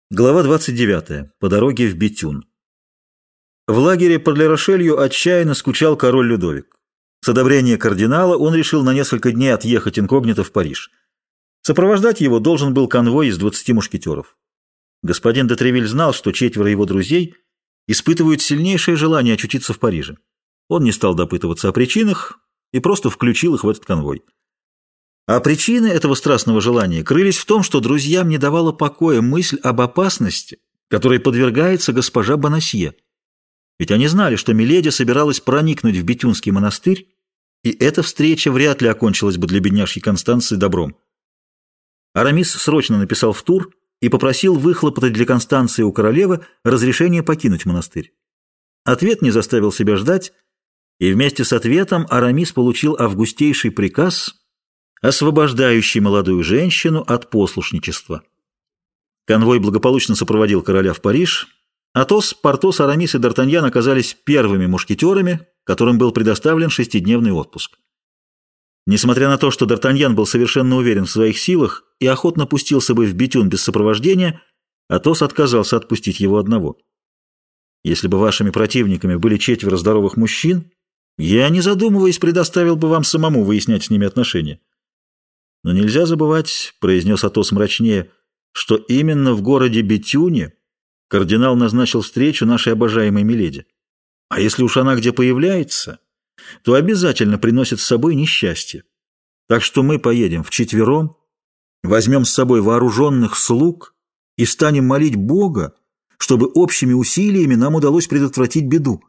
Глава 29. По дороге в Бетюн. В лагере под Ля-Рошелью отчаянно скучал король Людовик. С одобрения кардинала он решил на несколько дней отъехать инкогнито в Париж. Сопровождать его должен был конвой из 20 мушкетеров. Господин де Тревиль знал, что четверо его друзей испытывают сильнейшее желание очутиться в Париже. Он не стал допытываться о причинах и просто включил их в этот конвой. А причины этого страстного желания крылись в том, что друзьям не давала покоя мысль об опасности, которой подвергается госпожа Бонасье. Ведь они знали, что Миледи собиралась проникнуть в Бетюнский монастырь, и эта встреча вряд ли окончилась бы для бедняжки Констанции добром. Арамис срочно написал в Тур и попросил выхлопотать для Констанции у королевы разрешение покинуть монастырь. Ответ не заставил себя ждать, и вместе с ответом Арамис получил августейший приказ, освобождающий молодую женщину от послушничества. Конвой благополучно сопроводил короля в Париж. Атос, Портос, Арамис и Д'Артаньян оказались первыми мушкетерами, которым был предоставлен шестидневный отпуск. Несмотря на то, что Д'Артаньян был совершенно уверен в своих силах и охотно пустился бы в Бетюн без сопровождения, Атос отказался отпустить его одного. «Если бы вашими противниками были четверо здоровых мужчин, я, не задумываясь, предоставил бы вам самому выяснять с ними отношения. Но нельзя забывать, — произнес Атос мрачнее, — что именно в городе Бетюне кардинал назначил встречу нашей обожаемой Миледи. А если уж она где появляется, то обязательно приносит с собой несчастье. Так что мы поедем вчетвером, возьмем с собой вооруженных слуг и станем молить Бога, чтобы общими усилиями нам удалось предотвратить беду».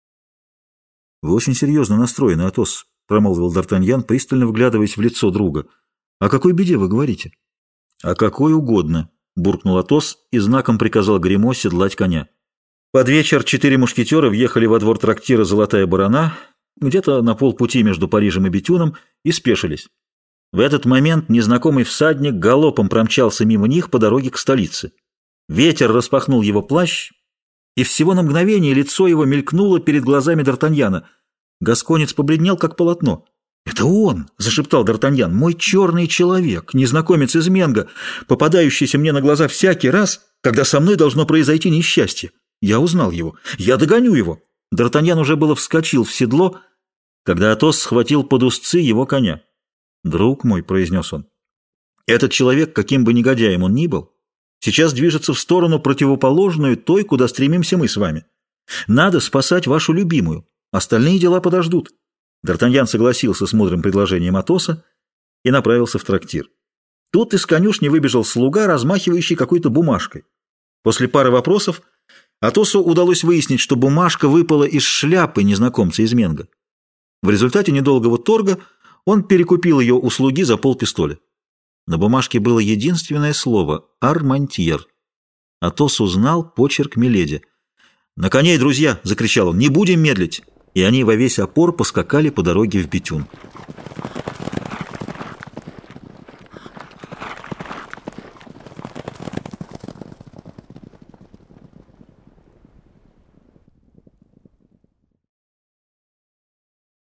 «Вы очень серьезно настроены, Атос», — промолвил Д'Артаньян, пристально вглядываясь в лицо друга. «О какой беде вы говорите?» «О какой угодно», — буркнул Атос и знаком приказал Гримо седлать коня. Под вечер 4 мушкетера въехали во двор трактира «Золотая барана», где-то на полпути между Парижем и Бетюном, и спешились. В этот момент незнакомый всадник галопом промчался мимо них по дороге к столице. Ветер распахнул его плащ, и всего на мгновение лицо его мелькнуло перед глазами Д'Артаньяна. Гасконец побледнел, как полотно. «Это он!» — зашептал Д'Артаньян. «Мой черный человек, незнакомец из Менго, попадающийся мне на глаза всякий раз, когда со мной должно произойти несчастье. Я узнал его. Я догоню его!» Д'Артаньян уже было вскочил в седло, когда Атос схватил под узцы его коня. «Друг мой», — произнес он, — «этот человек, каким бы негодяем он ни был, сейчас движется в сторону противоположную той, куда стремимся мы с вами. Надо спасать вашу любимую. Остальные дела подождут». Д'Артаньян согласился с мудрым предложением Атоса и направился в трактир. Тут из конюшни выбежал слуга, размахивающий какой-то бумажкой. После пары вопросов Атосу удалось выяснить, что бумажка выпала из шляпы незнакомца из Менго. В результате недолгого торга он перекупил ее у слуги за полпистоля. На бумажке было единственное слово — «Армантьер». Атос узнал почерк Миледи. «На коней, друзья!» — закричал он. «Не будем медлить!» И они во весь опор поскакали по дороге в Бетюн.